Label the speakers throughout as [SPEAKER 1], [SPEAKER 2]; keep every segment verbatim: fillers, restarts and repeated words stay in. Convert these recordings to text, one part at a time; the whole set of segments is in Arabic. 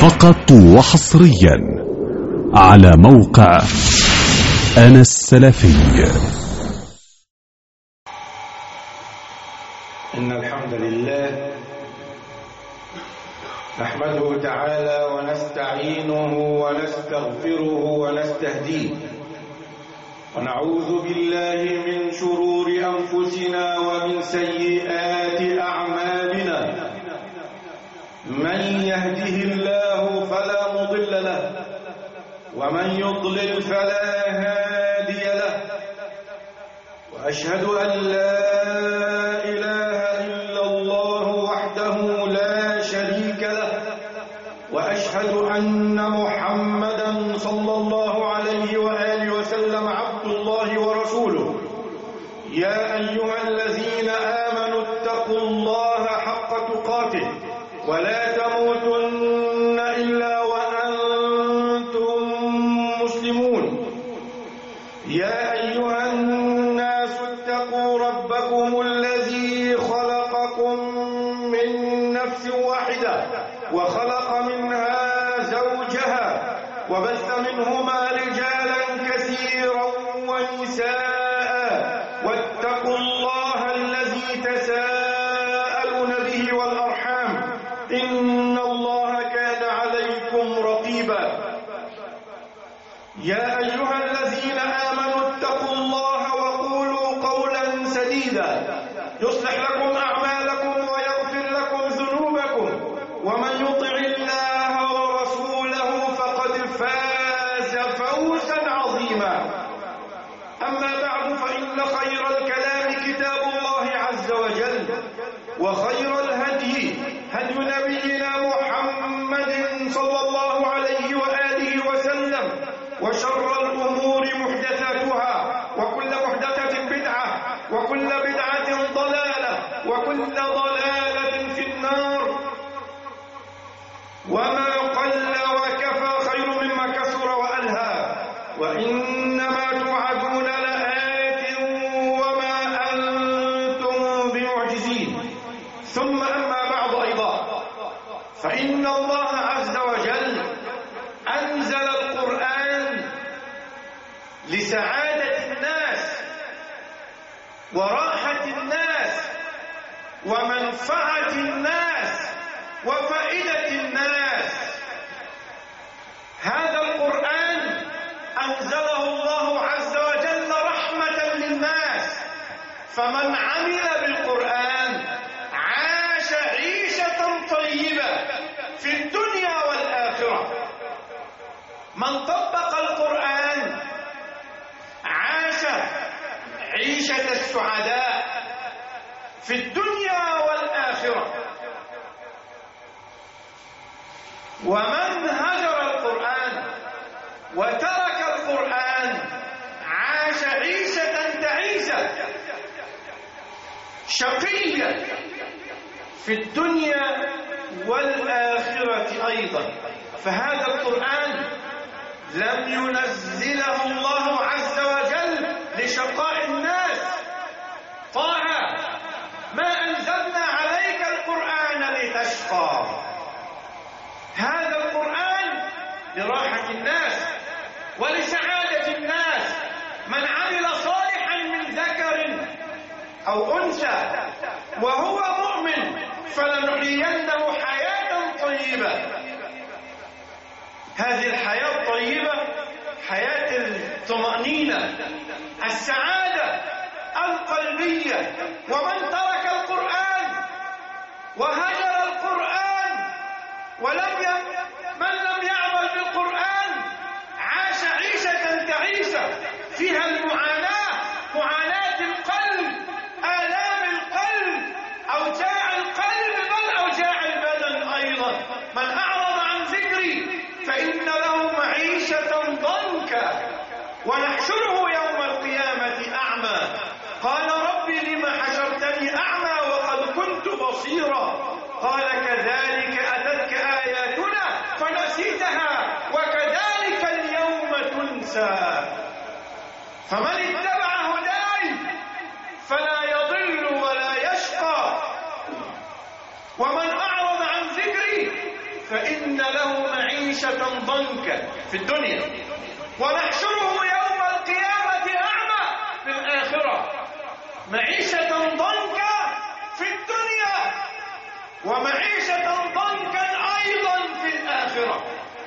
[SPEAKER 1] فقط وحصريا على موقع أنا السلفي.
[SPEAKER 2] إن الحمد لله نحمده تعالى ونستعينه ونستغفره ونستهديه، ونعوذ بالله من شرور أنفسنا ومن سيئات أعمالنا. من يهده الله فلا مضل له، ومن يضلل فلا هادي له، وأشهد أن لا إله إلا الله وحده لا شريك له، وأشهد أن محمدا صلى الله عليه وآله وسلم عبد الله ورسوله. يا أيها الذين آمنوا اتقوا الله حق تقاته ولا تموتن إلا وأنتم مسلمون. يا أيها الناس اتقوا ربكم الذي خلقكم من نفس واحدة وخلق منها زوجها وبث منهما رجالا كثيرا ونساء، واتقوا الله الذي تساءلون به والأرحام إن الله كان عليكم رقيبا. يا أيها الذين آمنوا اتقوا الله وقولوا قولا سديدا يصلح لكم أعمالكم ويغفر لكم ذنوبكم، ومن يطع الله ورسوله فقد فاز فوزا عظيما. أما بعد، فإن خير الكلام كتاب الله عز وجل، وخير الهدي هدي نبينا محمد صلى الله عليه وآله وسلم، وشر الأمور محدثاتها، وكل محدثة بدعة، وكل بدعة ضلالة، وكل ضلالة في النار. وما قل وكفى خير مما كثر وألهى، وإنما توعدون لآت وما أنتم بمعجزين. ثم أما بعد أيضا، فإن الله عز وجل أنزل القرآن لسعادة الناس وراحة الناس ومنفعة الناس وفائدة الناس. هذا القرآن أنزله الله عز وجل رحمة للناس، فمن عمل بالقرآن عاش عيشة طيبة في الدنيا والآخرة. من طبق القرآن عاش عيشة السعداء في الدنيا والآخرة، ومن هجر القرآن وترك القرآن عاش عيشة تعيسة شقية في الدنيا والآخرة أيضا. فهذا القرآن لم ينزله الله عز وجل لشقاء الناس. طه ما أنزلنا عليك القرآن لتشقى. هذا القرآن لراحة الناس ولسعادة الناس. من عمل صالحا من ذكر أو أنثى وهو مؤمن فلنحيينه حياة طيبة. هذه الحياة الطيبة حياة الطمأنينة، السعادة القلبية. ومن ترك القرآن وهجر القرآن ولم ي... من لم يعمل بالقرآن عاش عيشة تعيسة فيها المعاناة، معاناة القلب، آلام القلب، أوجاع القلب، بل أوجاع البدن أيضا. من أعرض عن ذكري فإن له معيشة ضنكا ونحشره يوم القيامة أعمى. قال ربي لم حشرتني أعمى وقد كنت بصيرا. قال كذلك أتتك آياتنا فنسيتها وكذلك اليوم تنسى. فمن اتبع هداي فلا يضل ولا يشقى، ومن أعرض عن ذكري فإن له معيشة ضنكا في الدنيا ونحشره يوم القيامة أعمى في الآخرة. معيشة ضنكا في الدنيا ومعيشة ضنكا أيضا في الآخرة.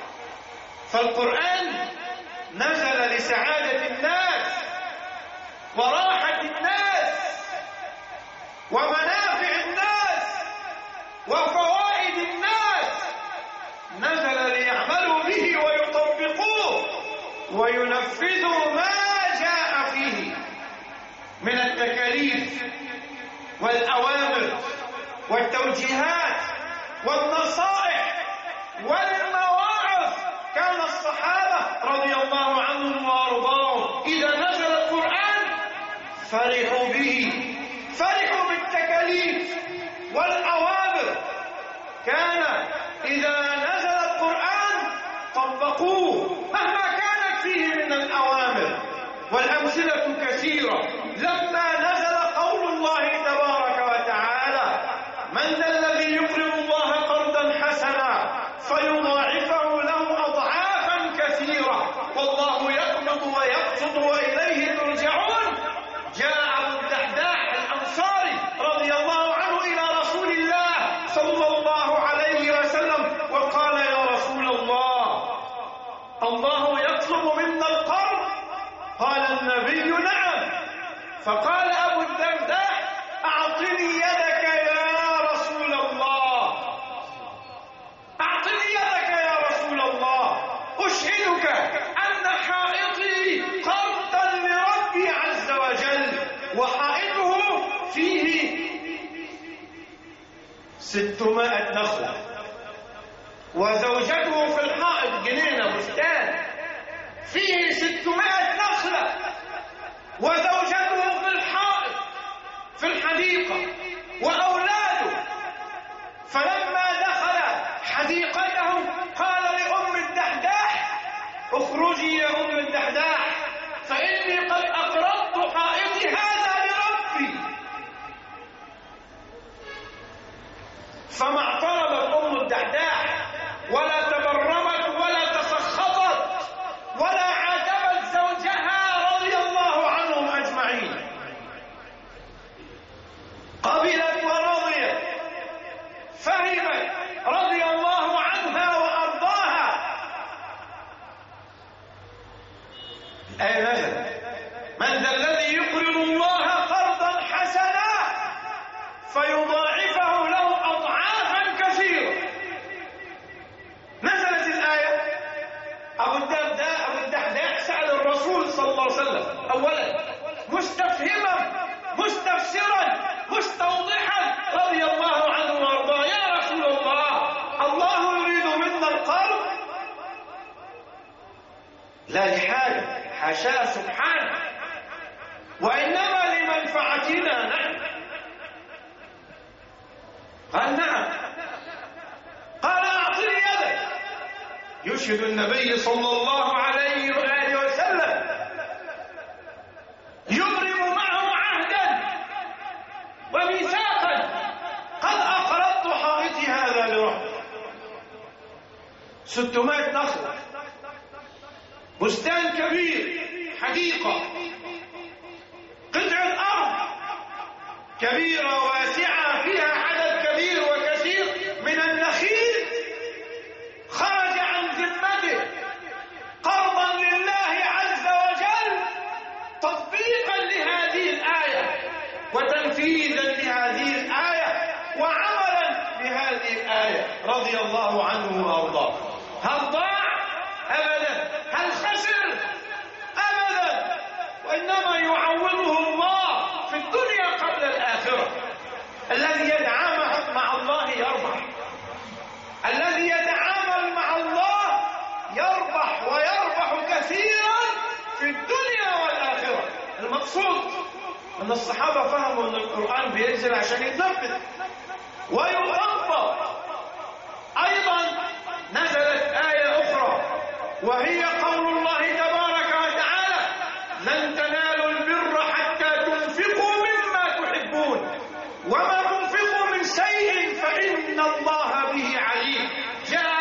[SPEAKER 2] فالقرآن نزل لسعادة الناس وراحة الناس ومنافع الناس وفوائد الناس، نزل ليعملوا به ويطبقوه وينفذوا ما جاء فيه من التكاليف والأوامر والتوجيهات والنصائح والمواعظ. كان الصحابة رضي الله عنهم وارضاهم إذا نزل القرآن فرحوا به، فرحوا بالتكاليف والأوامر. كان إذا نزل القرآن طبقوه مهما كانت فيه من الأوامر، والأمثلة كثيرة. لما نزل قول الله تبارك وتعالى: من ذا الذي يقرض الله قرضا حسنا فيضاعفه له أضعافا كثيرة والله يقبض ويبسط وإليه ترجعون، جاء أبو الدحداح الأنصاري رضي الله عنه إلى رسول الله صلى الله عليه وسلم وقال: يا رسول الله، الله يطلب منا القرض؟ قال النبي: نعم. فقال أبو الدرداء: أعطني يدك يا رسول الله، أعطني يدك يا رسول الله، أشهدك أن حائطي قرضا لربي عز وجل، وحائطه فيه ستمائة نخلة، وزوجته في الحائط جنينة بستان فيه ستمائة نخلة، وزوجته في الحائط في الحديقة وأولاده. فلما دخل حديقته قال لأم الدحداح: اخرجي يا أم الدحداح فإني قد أقرضت حائطي هذا لربي. فما اعترضت أم الدحداح ولا تبرمت ولا تسخطت ولا عاتبت زوجها رضي الله عنهم أجمعين، قبلت ورضيت، فهمت رضي الله عنها وأرضاها. الآية نزلت: من ذا الذي يقرض الله قرضا حسنا فيضاعفه له أضعافا كثيرة. نزلت الآية، أبو الدرداء أبو الدحداح سأل الرسول صلى الله عليه وسلم أولا مستفهما مستفسرا مستوضحا رضي الله عنه وارضاه: يا رسول الله، الله يريد منا القرض؟ لا لحاجة، حاشاه سبحانه، وإنما لمنفعتنا نحن. قال: نعم. قال: أعطني يدك. يشهد النبي صلى الله عليه وآله وسلم يبرم معه عهدا وميثاقا: قد أقرضت حائطي هذا لربي. ستمائة نخلة، بستان كبير، حديقة، قطعة أرض كبيرة واسعة فيها عدد كبير وكثير من النخيل، خرج عن ذمته قرضا لله عز وجل تطبيقا لهذه الآية وتنفيذا لهذه الآية وعملا بهذه الآية رضي الله عنه وأرضاه. هل ضاع؟ أبدا. هل خسر؟ أبدا. وإنما يعوضه الله في الدنيا قبل الآخرة. الذي يتعامل مع الله يربح، الذي يتعامل مع الله يربح ويربح كثيرا في الدنيا والآخرة. المقصود أن الصحابة فهموا أن القرآن بينزل عشان يتنفذ ويطبق. أيضا نزلت آية أخرى وهي قول الله تبارك وتعالى: لن تنالوا البر حتى تنفقوا مما تحبون وما تنفقوا من شيء فإن الله به عليم. جاء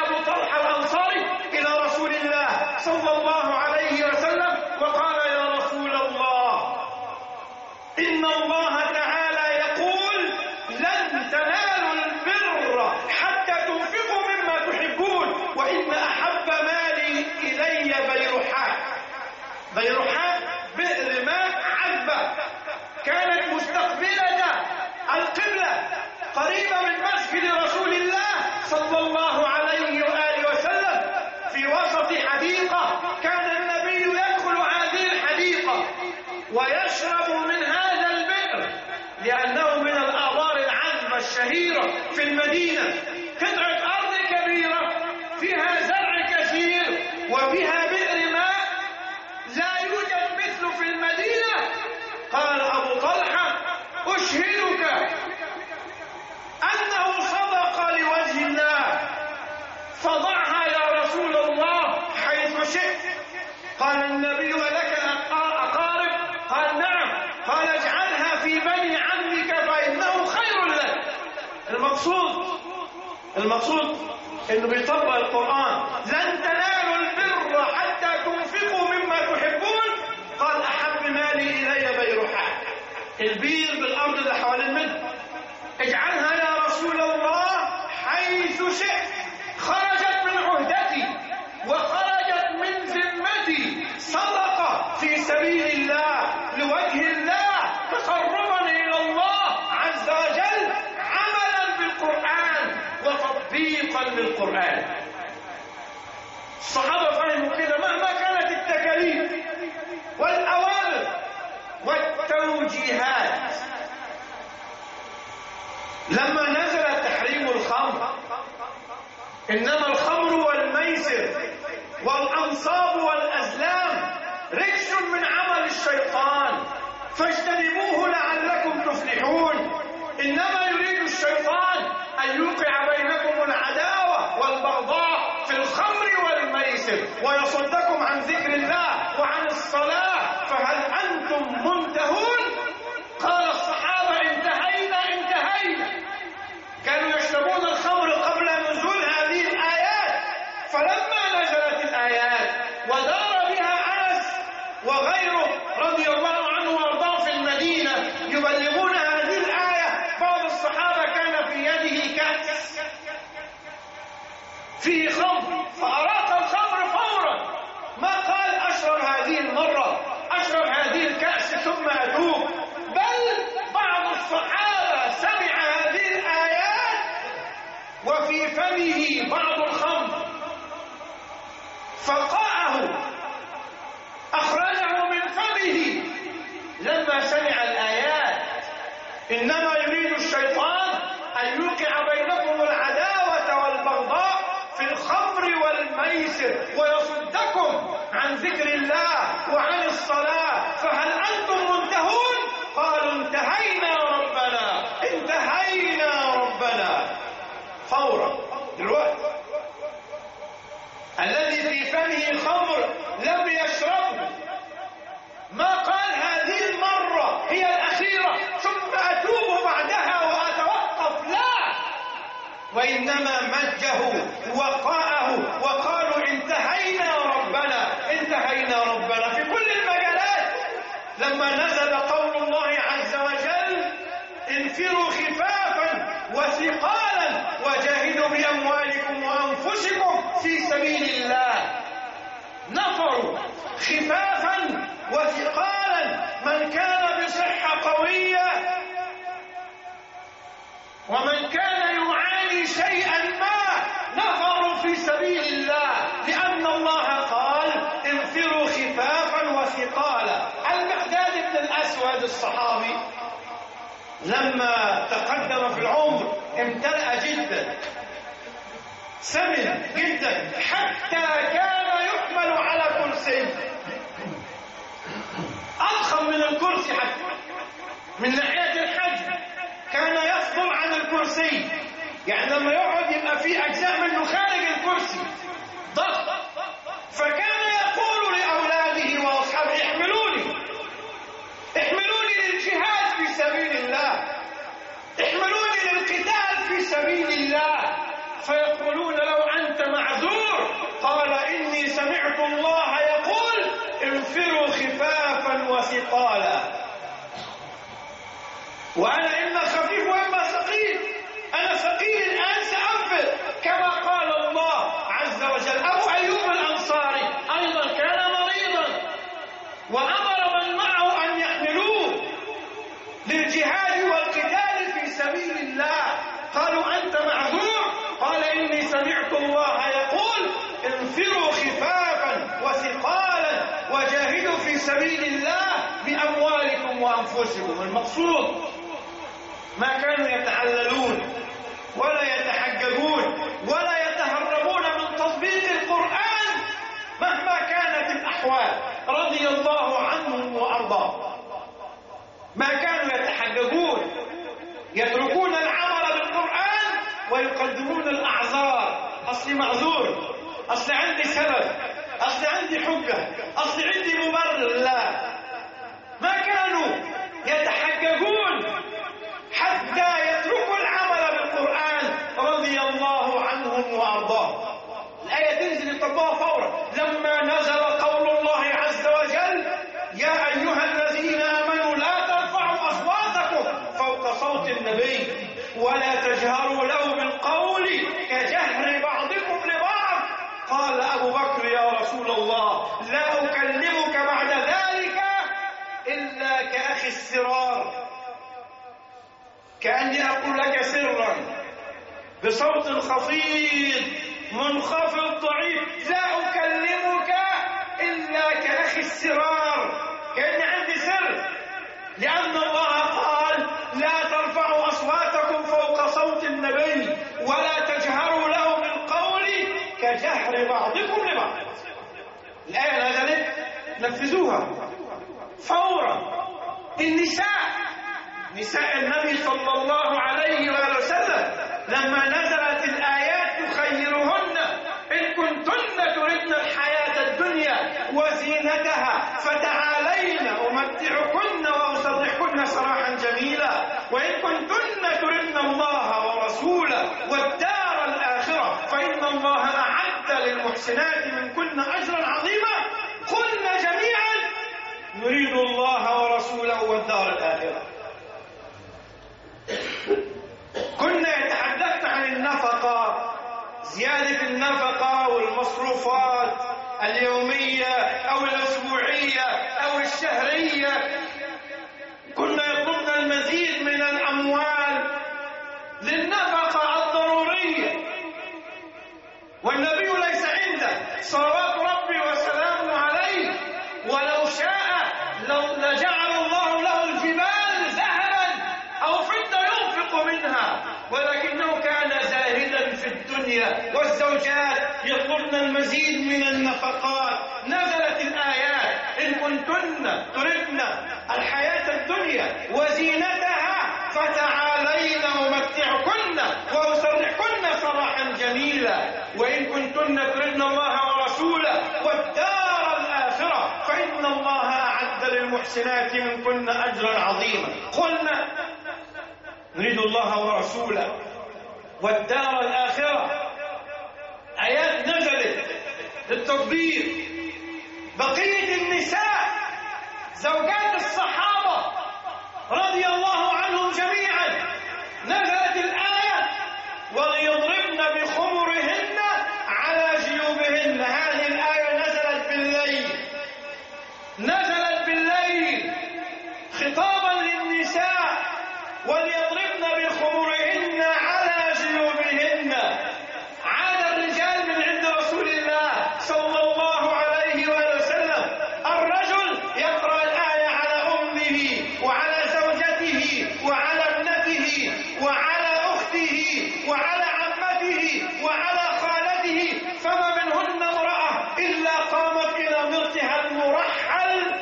[SPEAKER 2] المدينة قطعة أرض كبيرة فيها زرع كثير وفيها بئر ماء لا يوجد مثله في المدينة. قال أبو طلحة أشهدك أنه صدق لوجه الله، فضعها يا رسول الله حيث شئت. قال النبي ولك أقارب؟ قال نعم. قال اجعلها في بني عمك فإنه خير لك. المقصود المقصود انه بيطبق القرآن. لن تنالوا البر حتى تنفقوا مما تحبون. قال احب مالي الي بيرحاء، البير بالارض اللي حوالين منه. اجعلها يا رسول الله حيث شئت. خرجت من عهدتي وخرجت من ذمتي صدقة في سبيل الله لوجه الله تقربا الى الله عز وجل، عملا بالقرآن وتطبيقا للقرآن. الصحابة فهموا كده مهما كانت التكاليف والأوامر والتوجيهات. لما نزل تحريم الخمر، إنما الخمر والميسر والأنصاب والأزلام رجس من عمل الشيطان فاجتنبوه لعلكم تفلحون. إنما يريد الشيطان أن يوقع بينكم العداوة والبغضاء في الخمر والميسر ويصدكم عن ذكر الله وعن الصلاة، فهل أنتم منتهون؟ قال الصحابة انتهينا انتهينا. كانوا يشربون الخمر قبل نزول هذه الآيات، فلما نزلت الآيات ودار بها أنس وغيره رضي الله عنه وارضاه في المدينة يبلغون هذه الآية، بعض الصحابة كان في يده كأس فيه خمر فأراق الخمر فورا، ما قال أشرب هذه المرة، أشرب هذه الكأس ثم أتوب، بل بعض الصحابة سمع هذه الآيات وفي فمه بعض الخمر فقاءه أخرجه من فمه لما سمع الآيات. إنما يريد الشيطان أن يوقع بينكم العداوة والبغضاء في الخمر والميسر ويصدكم عن ذكر الله وعن الصلاة، فهل أنتم منتهون؟ قالوا انتهينا ربنا انتهينا ربنا فورا. الوقت الذي في فمه خمر لم يشربه، ما قال هذه المرة هي الأخيرة ثم أتوب بعدها وأتوقف، لا، وإنما مجه وقاءه وقالوا انتهينا ربنا انتهينا ربنا في كل المجالات. لما نزل قول الله عز وجل انفروا خفافا وثقالا وجاهدوا بأموالكم وأنفسكم في سبيل الله، نفروا خفافا وثقالا. من كان بصحة قوية ومن كان يعاني شيئا ما نفروا في سبيل الله، لأن الله قال انفروا خفافا وثقالا. المقداد بن الأسود الصحابي لما تقدم في العمر امتلأ جدا، سمن جدا، حتى كان يحمل على كرسي أضخم من الكرسي، حتى من ناحية الحجم كان يفضل عن الكرسي، يعني لما يقعد يبقى فيه أجزاء منه خارج الكرسي ضغط. فكان يقول لأولاده وأصحابه احملوني احملوني للجهاد في سبيل الله، احملوني للقتال في سبيل الله. فيقولون لو أنت معذور، قال إني سمعت الله يقول انفروا خفافا وثقالا. وأنا إما خفيف وإما ثقيل، أنا ثقيل الآن سأنفر كما قال الله عز وجل. أبو أيوب الأنصاري أيضا كان مريضا وأمر من معه أن يحملوه للجهاد والقتال في سبيل الله. قالوا أنت معذور، قال إني سمعت الله يقول انفروا خفافا وثقالا وجاهدوا في سبيل الله بأموالكم وأنفسكم. المقصود ما كانوا يتعللون ولا يتحجون يذكرون الأعذار، أصلي معذور، أصلي عندي سبب، أصلي عندي حجة، أصلي عندي مبرر. لا، ما كانوا يتحججون حتى يتركوا العمل بالقرآن رضي الله عنهم وأرضاهم. الآية تنزل يطبقها فورا. لما نزل قول الله عز وجل: يا أيها الذين آمنوا لا ترفعوا أصواتكم فوق صوت النبي ولا تجهروا له بالقول كجهر بعضكم لبعض، قال أبو بكر: يا رسول الله لا أكلمك بعد ذلك إلا كأخي السرار، كأني أقول لك سرا بصوت خفيض منخفض ضعيف، لا أكلمك إلا كأخي السرار، كأني عندي سر، لأن الله قال: لا ترفعوا أصواتكم فوق صوت النبي ولا تجهروا له بالقول كجهر بعضكم لبعض. الآية نزلت، نفذوها فورا. النساء، نساء النبي صلى الله عليه وآله وسلم، لما نزلت الآيات يخيرهن: إن كنتن تردن الحياة الدنيا وزينتها فتعالين أمتعكن وأسرحكن سراحا جميلا، وإن كنتن تردن الله ورسوله والدار الآخرة فإن الله أعد للمحسنات منكن أجرا عظيما، قلنا جميعا: نريد الله ورسوله والدار الآخرة. كنا يتحدثن عن النفقة، زيادة النفقة والمصروفات اليومية أو الأسبوعية أو الشهرية. كنا يطلبن المزيد من الأموال للنفقة الضرورية، والنبي ليس عنده صلوات ربي وسلامه عليه، ولو شاء لجعل الله له الجبال ذهبا أو فضة ينفق منها، ولكنه كان زاهدا في الدنيا، والزوجات يطلبن المزيد من النفقات. نزلت الآيات: إن كنتن تردن الحياة الدنيا وزينتها فتعالين أمتعكن وأسرحكن سراحا جميلا، وإن كنتن تردن الله ورسوله والدار الآخرة فإن الله أعد للمحسنات منكن أجرا عظيما. قلنا: نريد الله ورسوله والدار الآخرة. آيات نزلت للتطبيق. بقية النساء زوجات الصحابة رضي الله عنهم جميعا، نزلت الآية: وليضربن بخمرهن على جيوبهن. هذه الآية نزلت بالليل، نزلت بالليل خطابا للنساء: وليضربن بخمرهن على جيوبهن. عاد الرجال من عند رسول الله صلى الله عليه وسلم، الرجل يقرأ الآية على أمه وعلى زوجته وعلى ابنته وعلى أخته وعلى عمته وعلى خالته، فما منهن امرأة إلا قامت إلى مرتها المرحل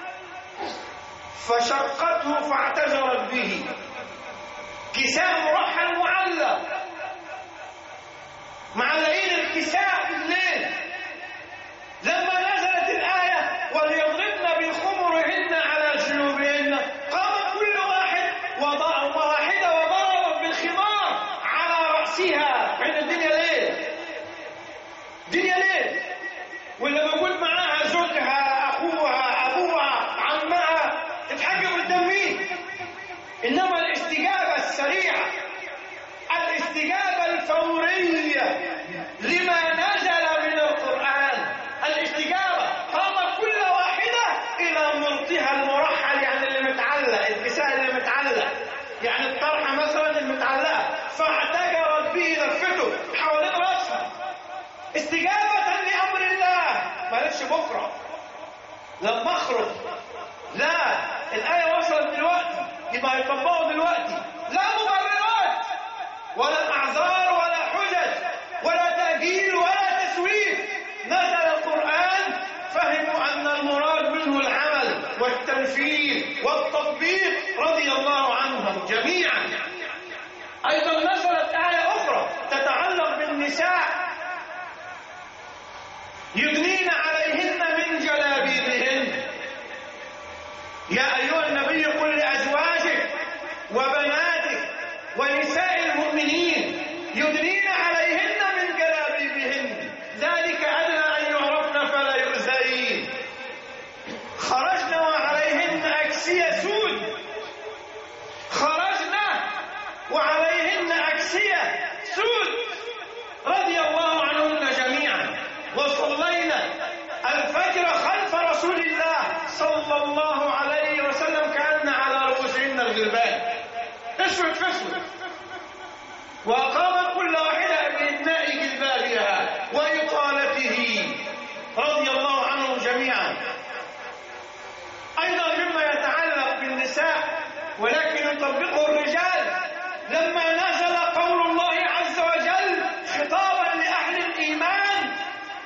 [SPEAKER 2] فشقته فاعتذرت به. كساء مرحل معلق، معلقين الكساء في الليل. لما نزلت الآية: وليضربن بخمرهن على جيوبهن، قامت كل واحد واحدة وضربت بالخمار على رأسها، عند الدنيا ليل، دنيا ليل، واللي موجود معاها زوجها، أخوها، أبوها، عمها، تتحجب قدام مين؟ إنما الاستجابة السريعة، الاستجابة الفورية لما نزل من القرآن، الاستجابة. قامت كل واحدة إلى مرتها المرحل، يعني اللي متعلق، الكساء اللي متعلق، يعني الطرحة مثلا المتعلقة، فاعتجرت به لفته حوالين رأسها استجابة لأمر الله. ما قالتش بكرة لما أخرج، لا، الآية وصلت دلوقتي، يبقى يطبقوا دلوقتي، لا مبررات ولا أعذار ولا حجج ولا تأجيل ولا تسويف. نزل القرآن، فهموا أن المراد منه العمل والتنفيذ والتطبيق رضي الله عنهم جميعا. أيضا نزلت آية أخرى تتعلق النساء يدنين عليهن من جلابيبهن. يا أيها النبي قل لأزواجك وبناتك ونساء المؤمنين يدنين عليهن من جلابيبهن ذلك أدنى أن يعرفن فلا يؤذين. خرجنا وعليهن أكسية سود، خرجنا وعليهن أكسية سود رضي الله عنهن جميعا. وصلينا الفجر خلف رسول الله صلى الله عليه وسلم كأن على رؤوسهن الغربان اسود فاسود، وقامت كل واحدة بإدناء جلبابها وإطالته رضي الله عنهم جميعا. أيضا مما يتعلق بالنساء ولكن يطبقه الرجال، لما نزل قول الله عز وجل خطابا لأهل الإيمان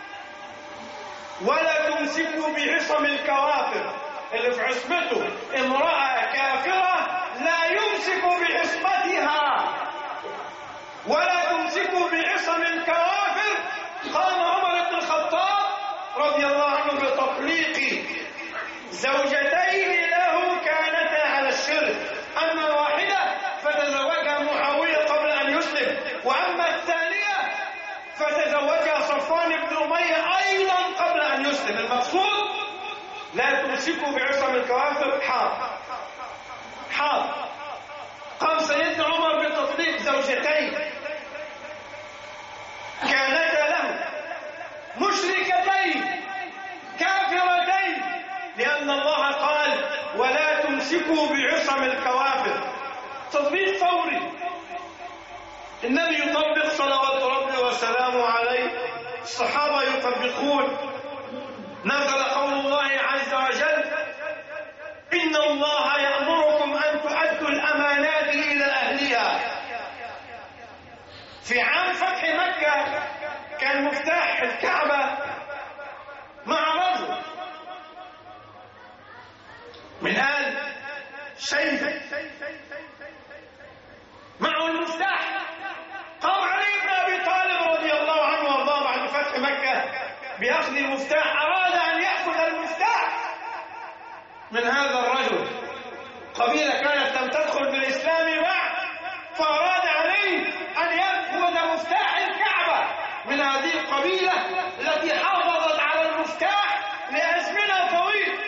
[SPEAKER 2] ولا تمسكوا بعصم الكوافر، اللي في عصمته امرأة كافرة لا يمسك بعصمتها، ولا تمسكوا بعصم الكوافر. قام عمر بن الخطاب رضي الله عنه بتطليق زوجتين له كانتا على الشرك، أما الواحدة فتزوجها معاوية قبل أن يسلم، وأما الثانية فتزوجها صفوان بن أمية أيضا قبل أن يسلم. المقصود لا تمسكوا بعصم الكوافر. حاضر حاضر. قام سيدنا عمر بتطليق زوجتين كانتا له مشركتين كافرتين، لأن الله قال ولا تمسكوا بعصم الكوافر. تطبيق فوري. النبي يطبق صلوات ربي وسلامه عليه، الصحابة يطبقون. نزل قول الله عز وجل إن الله يأمركم أن تؤدوا الأمانات إلى أهلها. في عام فتح مكة كان مفتاح الكعبة مع رجل من آل شيبة معه المفتاح. قام علي بن أبي طالب رضي الله عنه وارضاه بعد فتح مكة بأخذ المفتاح، أراد أن يأخذ المفتاح من هذا الرجل. قبيلة كانت لم تدخل بالإسلام بعد، فأراد علي أن يأخذ مفتاح الكعبة من هذه القبيلة التي حافظت على المفتاح لأزمنة طويلة.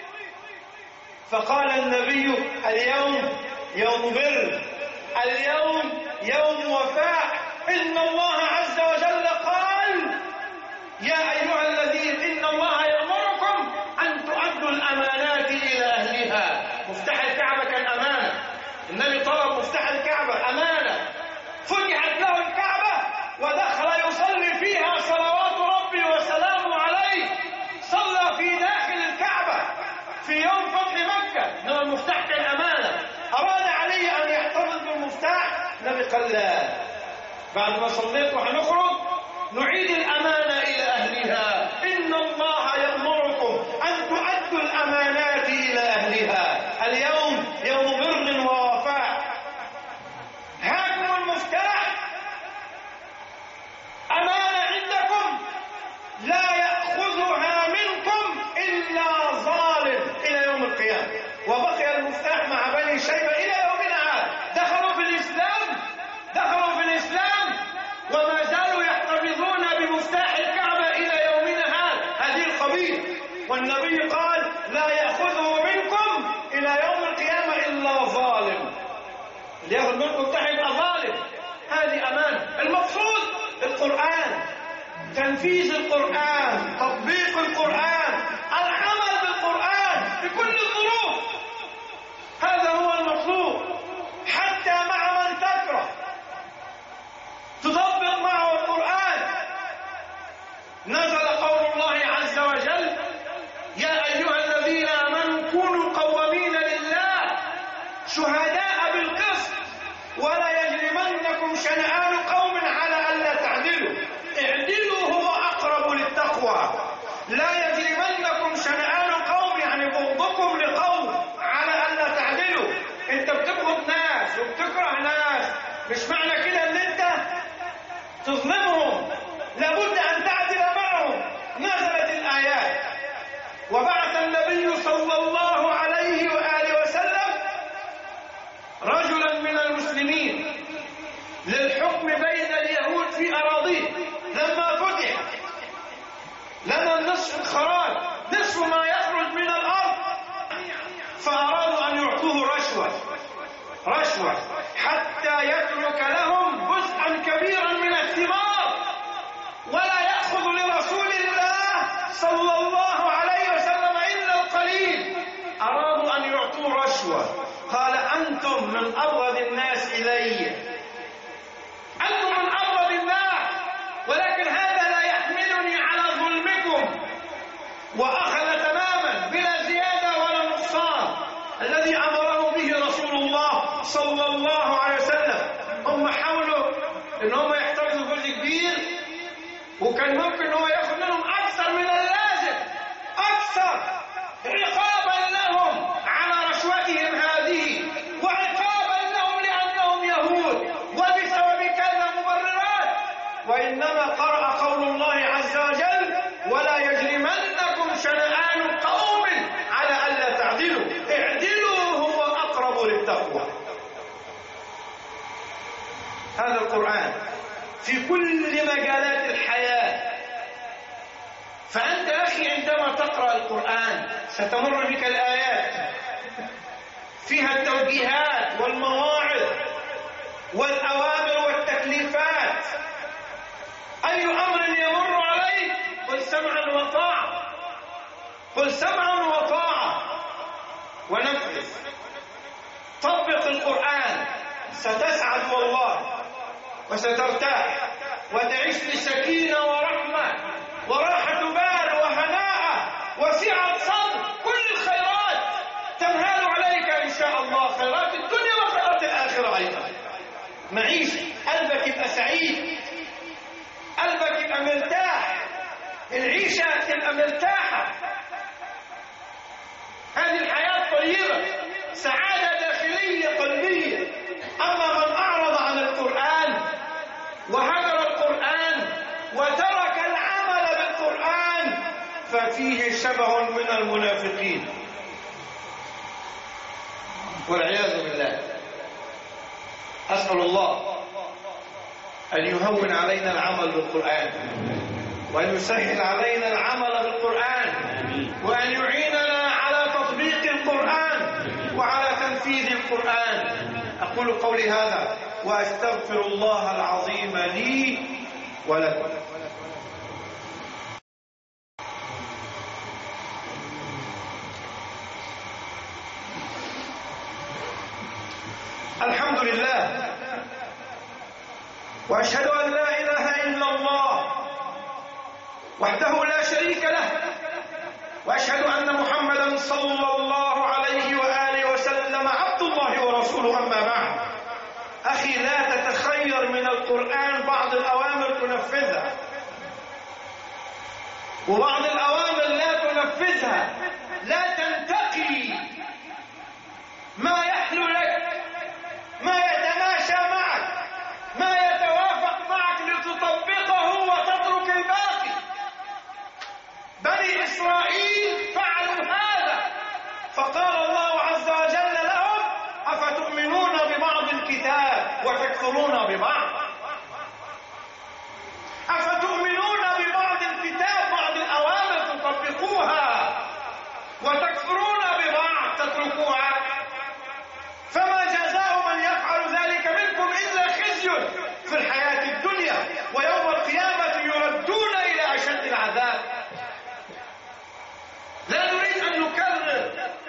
[SPEAKER 2] فقال النبي اليوم يوم بر، اليوم يوم وفاء. إن الله عز وجل قال يا أيها الذين إن الله يأمركم أن تؤدوا الأمانات إلى أهلها. مفتاح الكعبة كان أمانة، النبي طلب مفتاح الكعبة أمانة، فتحت له الكعبة ودخل يصلي فيها صلوات ربي وسلامه عليه. صلى في داخل الكعبة في يوم فتح مكة، إنما المفتاح كان أمانة. أراد علي أن يحتفظ بالمفتاح، النبي قال لا، بعد ما صليت وحنخرج نعيد الأمانة إلى أهلها. إن الله يأمركم أن تؤدوا الأمانات إلى أهلها. اليوم يوم بر ووفاء. هاكم المفتاح، أمانة عندكم لا يأخذها منكم إلا ظالم إلى يوم القيامة. وبقي المفتاح مع بني شيبة إلى يومنا هذا. دخلوا في الإسلام دخلوا في الإسلام وما زالوا يحتفظون بمفتاح الكعبة إلى يومنا هذا، هذه القبيلة. والنبي قال لا يأخذه منكم إلى يوم القيامة إلا ظالم. اللي يأخذ منكم مفتاح يبقى ظالم. هذه أمانة. المقصود القرآن، تنفيذ القرآن، تطبيق القرآن، العمل بالقرآن في كل الظروف. هذا هو المطلوب. حتى مع من تكره تطبق معه القرآن. نزل قول الله عز وجل يا أيها الذين آمنوا كونوا قوامين لله شهداء بالقسط ولا يجرمنكم شنآن قوم على ألا تعدلوا اعدلوا هو أقرب للتقوى. لا يجرمنكم شنآن قوم يعني بغضكم لقوم على ألا تعدلوا. انت بتبغض ناس وبتكره ناس، مش معنى كده ان انت تظلمهم الرشوة حتى يترك لهم جزءا كبيرا من الثمار ولا يأخذ لرسول الله صلى الله عليه وسلم إلا القليل. أرادوا أن يعطوا رشوة، قال أنتم من أبغض الناس إلي، أنتم من أبغض الناس، ولكن هذا لا يحملني على ظلمكم. وأخذ تماما بلا زيادة ولا نقصان الذي أمره به رسول الله صلى الله عليه وسلم. هم حاولوا إن هم يحتفظوا جزء كبير، وكان ممكن هو ياخذ منهم أكثر من اللازم، أكثر عقابا لهم على رشوتهم هذه، وعقابا لهم لأنهم يهود وبسبب كذا مبررات. وإنما قرأ قول الله عز وجل: ولا يجرمنكم شنآن قوم على ألا تعدلوا اعدلوا هو أقرب للتقوى. هذا القرآن في كل مجالات الحياة. فأنت أخي عندما تقرأ القرآن ستمر بك الآيات فيها التوجيهات والمواعظ والأوامر والتكليفات. أي أمر يمر عليك قل سمعا وطاعة، قل سمعا وطاعة ونفذ. طبق القرآن ستسعد والله، وسترتاح وتعيش بسكينة ورحمة وراحة بال وهناء وسعة صدر. كل الخيرات تنهال عليك إن شاء الله، خيرات الدنيا وخيرات الآخرة أيضا. معيش قلبك يبقى سعيد، قلبك يبقى مرتاح، العيشة تبقى مرتاحة. هذه الحياة طيبة، سعادة داخلية قلبية. أما من أعرض عن القرآن وهجر القرآن وترك العمل بالقرآن ففيه شبه من المنافقين والعياذ بالله. أسأل الله أن يهون علينا العمل بالقرآن، وأن يسهل علينا العمل بالقرآن، وأن يعيننا على تطبيق القرآن وعلى تنفيذ القرآن. أقول قولي هذا وأستغفر الله العظيم لي ولكم. الحمد لله، وأشهد أن لا إله إلا الله وحده لا شريك له، وأشهد أن محمدا صلى الله عليه وآله وسلم عبد الله ورسوله. أما بعد، أخي لا تتخير من القرآن بعض الأوامر تنفذها، وبعض الأوامر لا تنفذها. لا تنتقي ما يحلو لك، ما يتماشى معك، ما يتوافق معك لتطبقه وتترك الباقي. بني إسرائيل فعلوا هذا، فقال الله عز وجل لهم: أفتؤمنون ببعض الكتاب وتكفرون ببعض؟ أفتؤمنون ببعض الكتاب، بعض الأوامر تطبقوها، وتكفرون ببعض تتركوها؟ فما جزاء من يفعل ذلك منكم إلا خزي في الحياة الدنيا، ويوم القيامة يردون إلى أشد العذاب. لا نريد أن نكرر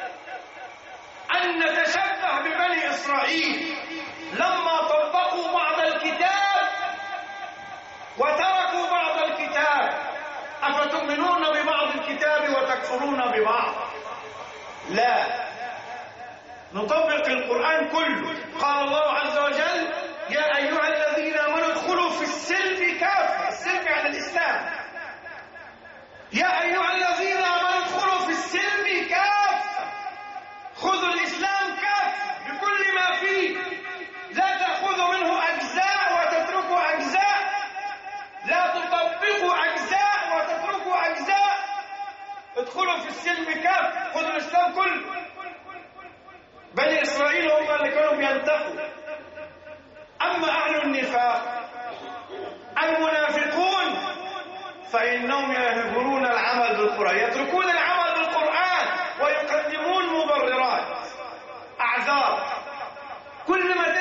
[SPEAKER 2] أن نتشبه ببني إسرائيل لما طبقوا بعض الكتاب وتركوا بعض الكتاب. أفتؤمنون ببعض الكتاب وتكفرون ببعض؟ لا، نطبق القرآن كله. قال الله عز وجل: يا أيها الذين آمنوا ادخلوا في السلم كافة. السلم يعني الإسلام. يا أيها الذين آمنوا ادخلوا في السلم كافة، خذوا الإسلام كافة بكل ما فيه، لا تأخذوا منه أجزاء وتتركوا أجزاء، لا تطبقوا أجزاء وتتركوا أجزاء. ادخلوا في السلم كافة، خذوا الإسلام كله. بني إسرائيل هم اللي كانوا بينتقوا. أما أهل النفاق المنافقون فإنهم يهجرون العمل بالقرآن، يتركون العمل بالقرآن ويقدمون مبررات، أعذار. كل ما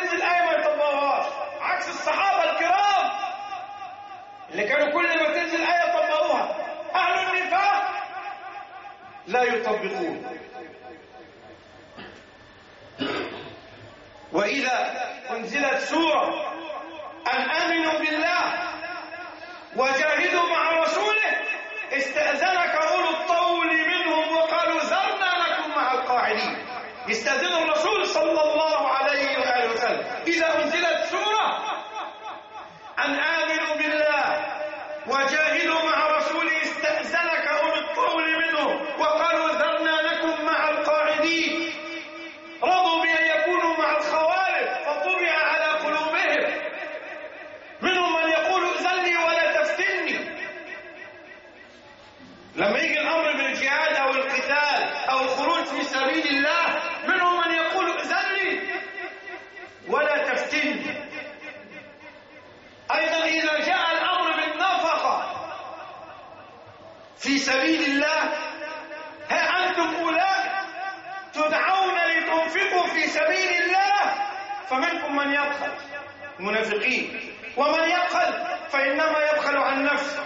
[SPEAKER 2] اللي كانوا كل ما تنزل آية يطبقوها. أهل النفاق لا يطبقون. وإذا أنزلت سورة أن آمنوا بالله وجاهدوا مع رسوله استأذنك أولو الطول منهم وقالوا ذرنا لكم مع القاعدين. يستأذن الرسول صلى الله عليه وآله وسلم إذا أنزلت سورة أن آمنوا بالله وجاهدوا مع رسوله استأذنك أولو الطول منهم وقالوا ذرنا لكم مع القاعدين. رضوا بأن يكونوا مع الخوارج فطبع على قلوبهم. منهم من يقول ائذن لي ولا تفتني. لما يجي الأمر بالجهاد أو القتال أو الخروج في سبيل الله منهم من يقول ائذن لي ولا تفتني. أيضا إذا جاء الأمر بالنفقة في سبيل الله ها أنتم أولئك تدعون لتنفقوا في سبيل الله فمنكم من يبخل المنافقين ومن يبخل فإنما يبخل عن نفسه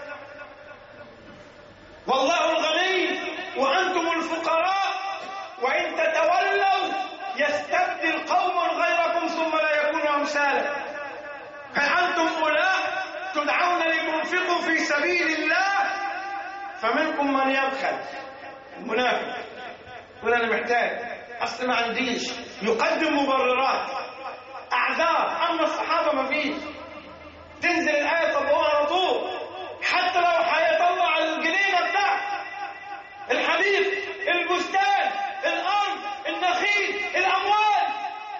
[SPEAKER 2] والله الغني وأنتم الفقراء وإن تتولوا يستبدل قوم غيركم ثم لا يكونوا أمثالكم. فأنتم أولئك تدعون لتنفقوا في سبيل الله فمنكم من يبخل المنافق يقول أنا محتاج أصل ما عنديش يقدم مبررات أعذار. أما الصحابة ما فيش. تنزل الآية طبقوها على طول حتى لو هيطلع الجنينة بتاعته الحديث البستان الأرض النخيل الأموال.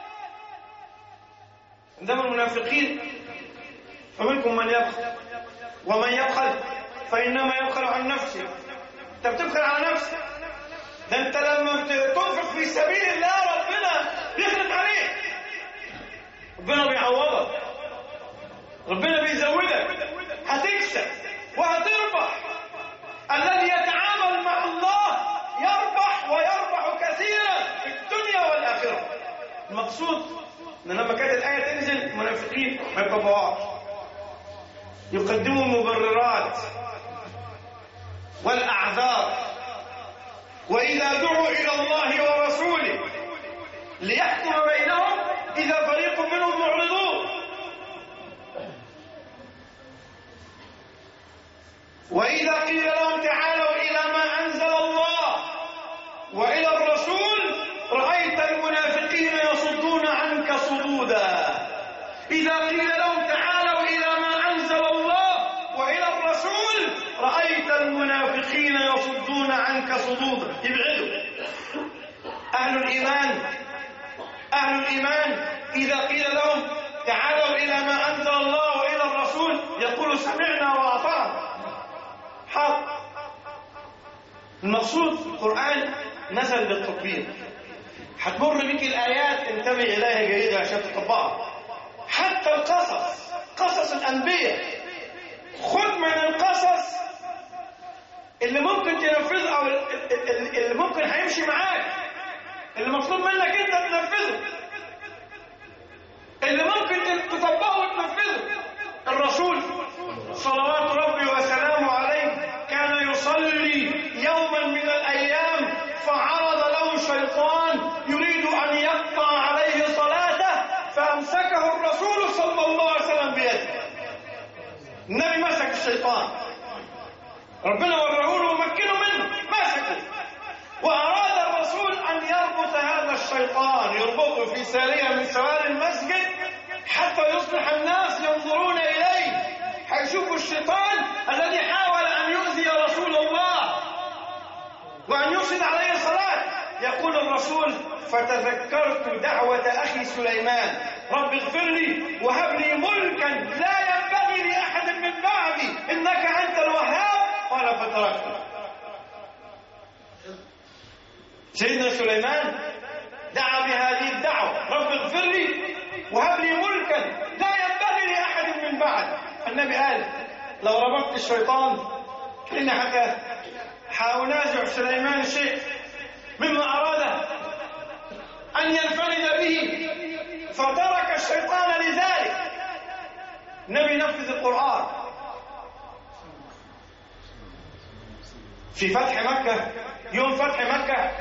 [SPEAKER 2] عندما المنافقين فمنكم من يبخل ومن يبخل فإنما يبخل عن نفسه. أنت بتبخل على نفسك. ده أنت لما تنفق في سبيل الله ربنا بيخلق عليك. ربنا بيعوضك. ربنا بيزودك. هتكسب وهتربح. الذي يتعامل مع الله يربح ويربح كثيرا في الدنيا والآخرة. المقصود ان لما كانت الآية تنزل المنافقين ما يطبقوهاش. يقدموا المبررات والأعذار. وإذا دعوا إلى الله ورسوله ليحكم بينهم إذا فريق منهم معرضون. وإذا قيل لهم تعالوا إلى ما أنزل الله وإلى الرسول رأيت المنافقين يصدون عنك صدودا. إذا قيل لهم تعالوا إلى ما أنزل الله وإلى الرسول رأيت المنافقين يصدون عنك صدودا. يبعدوا. أهل الإيمان أهل الإيمان إذا قيل لهم تعالوا إلى ما أنزل الله وإلى الرسول يقولوا سمعنا وأطعنا. حق. المقصود القرآن نزل بالتطبيق. هتمر بك الآيات انتبه إليها جيدة عشان تطبقها. حتى القصص قصص الأنبياء خذ من القصص اللي ممكن تنفذه أو اللي ممكن هيمشي معاك اللي مطلوب منك أنت تنفذه اللي ممكن تطبقه وتنفذه. الرسول صلوات ربي وسلامه عليه كان يصلي يوما من الأيام فعرض له شيطان يريد أن يقطع عليه صلاته فأمسكه الرسول صلى الله عليه وسلم بيده. النبي مسك الشيطان ربنا وراه له ومكنه منه مسكه وأراد الرسول أن يربط هذا الشيطان يربطه في سارية من سواري المسجد حتى يصبح الناس ينظرون إليه هيشوفوا الشيطان الذي حاول أن يؤذي رسول الله وأن يفسد عليه الصلاة. يقول الرسول فتذكرت دعوة أخي سليمان رب اغفر لي وهب لي ملكا لا ينبغي لأحد من بعدي إنك أنت الوهاب قال فتركته. سيدنا سليمان دعا بهذه الدعوة رب اغفر لي وهب لي ملكا لا ينبغي لأحد من بعد. النبي قال لو ربطت الشيطان إن حكى حاونازع سليمان شيء مما أراد أن ينفرد به فترك الشيطان لذلك. النبي نفذ القرآن في فتح مكة، يوم فتح مكة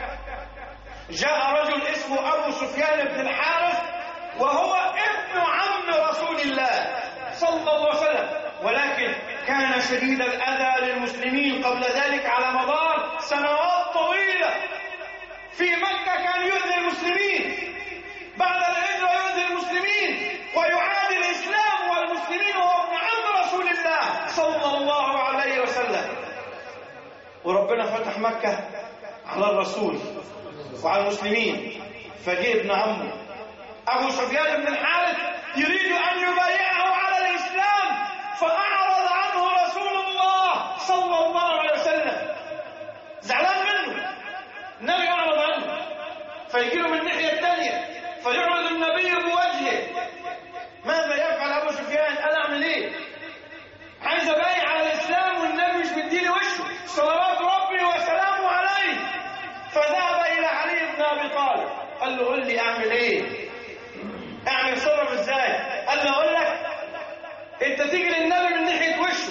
[SPEAKER 2] جاء رجل اسمه أبو سفيان بن الحارث، وهو ابن عم رسول الله صلى الله عليه وسلم، ولكن كان شديد الأذى للمسلمين قبل ذلك على مدار سنوات طويلة. في مكة كان يؤذي المسلمين، بعد الهجرة يؤذي المسلمين ويعادي الإسلام والمسلمين، وهو ابن عم رسول الله صلى الله عليه وسلم. وربنا فتح مكة على الرسول وعلى المسلمين، فجاء ابن عمه أبو سفيان بن الحارث يريد أن يبايعه على الإسلام، فأعرض عنه رسول الله صلى الله عليه وسلم، زعلان منه. النبي يعرض عنه، فيجي له من الناحية الثانية فيعرض النبي بوجهه. ماذا يفعل أبو سفيان؟ قال أعمل إيه؟ عايز أبايع على الإسلام والنبي مش مديني وشه صلوات ربي وسلامه عليه. فذهب إلى علي بن أبي طالب، قال له قل لي أعمل إيه؟ أعمل صرف إزاي؟ قال له أقول لك، أنت تيجي للنبي من ناحية وشه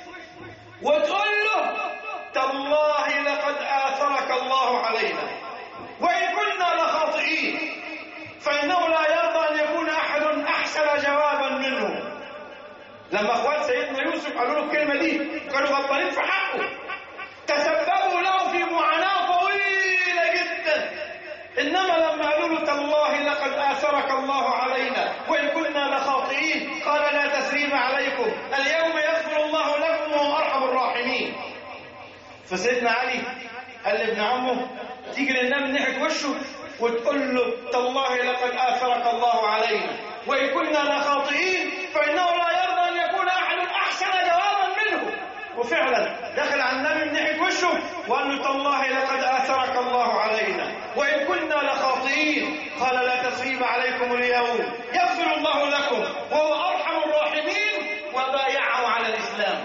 [SPEAKER 2] وتقول له تالله لقد آثرك الله علينا وإن كنا لخاطئين، فإنه لا يرضى أن يكون أحد أحسن جوابا منه. لما أخوات سيدنا يوسف قالوا له الكلمة دي كانوا غلطانين في حقه، تسببوا له في معاناة طويلة جدا. إنما لما قالوا له تالله لقد آثرك الله علينا وإن كنا لخاطئين، قال لا تثريب عليكم اليوم يغفر الله لكم وهو أرحم الراحمين. فسيدنا علي قال لابن عمه تيجي للنبي من ناحية وشه وتقول له تالله لقد آثرك الله علينا وإن كنا لخاطئين، فإنه لا يرضى أن يكون أحد أحسن جوابا منه. وفعلا دخل على النبي من ناحية وشه وقال له تالله لقد آثرك الله علينا وإن كنا لخاطئين، قال لا تثريب عليكم اليوم يغفر الله لكم وهو أرحم الراحمين، وبايعه على الإسلام.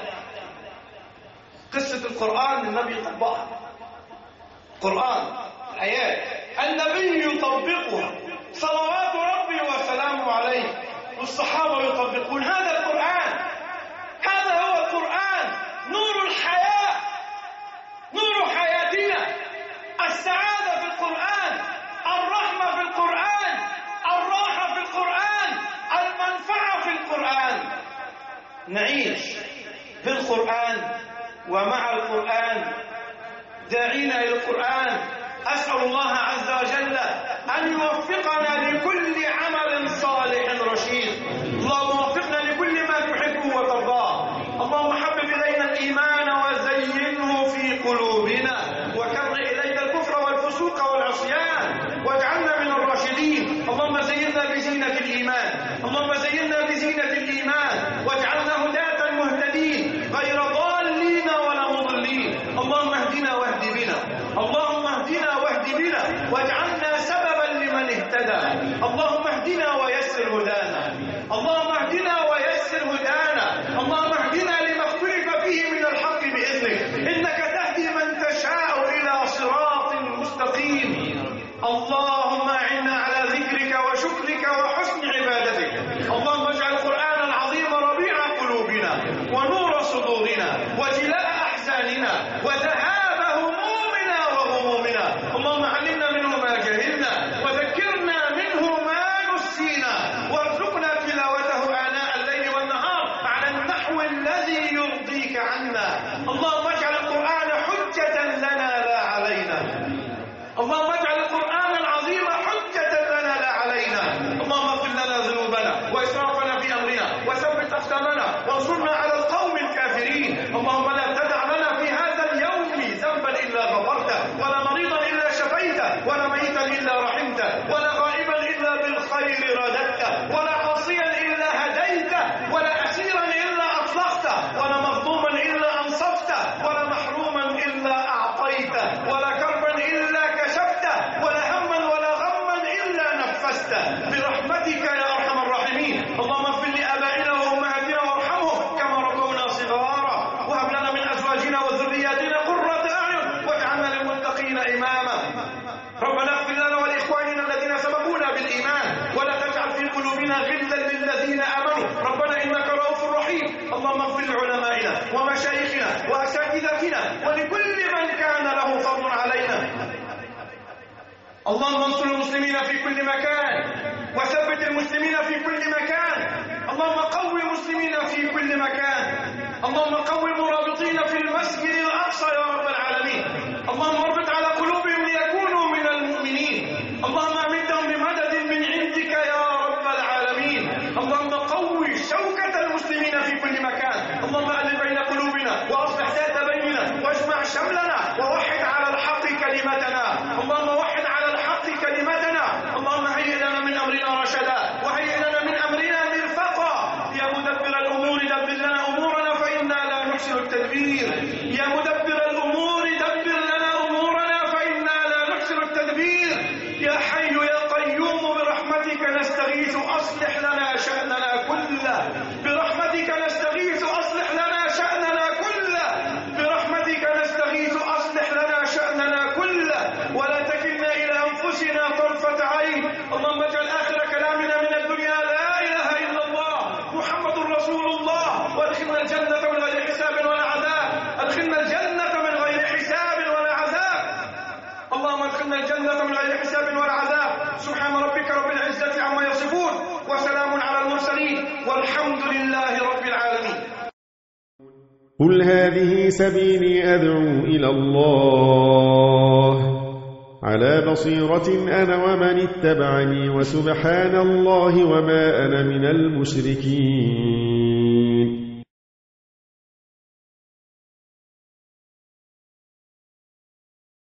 [SPEAKER 2] قصة القرآن النبي يطبقها، القرآن الآيات النبي يطبقها صلوات ربي وسلامه عليه، والصحابة يطبقون هذا القرآن. هذا هو القرآن، نور الحياة، نور حياتنا، السعادة في القرآن، الرحمة في القرآن، الراحة في القرآن، المنفعة في القرآن. نعيش بالقرآن ومع القرآن، داعينا إلى القرآن. أسأل الله عز وجل أن يوفقنا لكل عمل صالح رشيد. اللهم وفقنا لكل ما تحبه وترضاه. اللهم حبب إلينا الإيمان وزينه في قلوبنا، وكره إلينا الكفر والفسوق والعصيان، واجعلنا من الراشدين. اللهم زينا بزينة الإيمان، اللهم زينا بزينة الإيمان، واجعلنا هداة مهتدين غير ضالين ولا مضلين. اللهم اهدنا واهد بنا، اللهم اهدنا واهد بنا، واجعلنا سببا لمن اهتدى. اللهم اهدنا ويسر هدانا، اللهم اهدنا ويسر هدانا، اللهم اهدنا لما اختلف فيه من الحق بإذنك، إنك تهدي من تشاء إلى صراط مستقيم. اللهم أعنا على ذكرك وشكرك وحسن عبادتك. اللهم اجعل القرآن العظيم ربيع قلوبنا ونور صدورنا وجلاء أحزاننا وذهاب همومنا وغمومنا. اللهم علمنا منه ما جهلنا وذكرنا منه ما نسينا، وارزقنا تلاوته آناء الليل والنهار على النحو الذي يرضيك عنا. اللهم اجعل القرآن حجة لنا لا علينا، اللهم اجعل القرآن العظيم حجة لنا لا علينا. اللهم اغفر لنا ذنوبنا وإسرافنا في أمرنا وثبت أقدامنا وانصرنا على القوم الكافرين. اللهم لا تدع لنا في هذا اليوم ذنبا إلا غفرته، ولا مريضا إلا شفيته، ولا ميتا إلا رحمته، ولا غائبا إلا بالخير رددته، ولا عاصيا إلا هديته، ولا أسيرا إلا أطلقته، ولا مظلوما إلا أنصفته، ولا محروما إلا أعطيته، ولا كربا إلا كشفته، ولا هما ولا غما إلا نفسته، برحمتك يا أرحم الراحمين. اللهم اغفر لآبائنا وأمهاتنا وارحمهم كما ربونا صغارا، وهب لنا من أزواجنا وذرياتنا قرة أعين واجعلنا للمتقين إماما. ربنا اغفر لنا ولإخواننا الذين سبقونا بالإيمان، ولا تجعل في قلوبنا غلا للذين آمنوا ربنا إنك رؤوف رحيم. اللهم اغفر لعلمائنا ومشايخنا وأساتذتنا ولكل من اللهم انصر المسلمين في كل مكان وثبت المسلمين في كل مكان. اللهم قوي المسلمين في كل مكان. اللهم قوي المرابطين في المسجد الأقصى يا رب العالمين. اللهم اربط على قلوبهم ليكونوا من المؤمنين. اللهم امدهم بمدد من عندك يا رب العالمين. اللهم قوي شوكة المسلمين في كل مكان. اللهم ألف بين قلوبنا وأصلح ذات بيننا واجمع شملنا ووحد على الحق كلمتنا. اللهم وحد على الحق كلمتنا. اللهم هيئ لنا من أمرنا رشدا وهيئ لنا من أمرنا مرفقا. يا مدبر الأمور دبر لنا أمورنا فإنا لا نحسن التدبير. يا مدبر الأمور دبر لنا أمورنا فإنا لا نحسن التدبير. يا حي يا قيوم برحمتك نستغيث أصلح لنا شأننا كله. برحمتك نستغيث أصلح لنا شأننا كله. برحمتك نستغيث أصلح لنا شأننا كله ولا تكلنا إلى أنفسنا طرفة عين. اللهم اجعل آخر كلامنا من الدنيا لا إله إلا الله محمد رسول الله. وادخلنا الجنة من غير حساب ولا عذاب. ادخلنا الجنة من غير حساب ولا عذاب. اللهم ادخلنا الجنة من غير حساب ولا عذاب. سبحان ربك رب العزة عما يصفون وسلام على المرسلين والحمد لله رب العالمين.
[SPEAKER 3] قل هذه سبيلي أدعو إلى الله على بصيرة أنا ومن اتبعني وسبحان الله وما أنا من المشركين.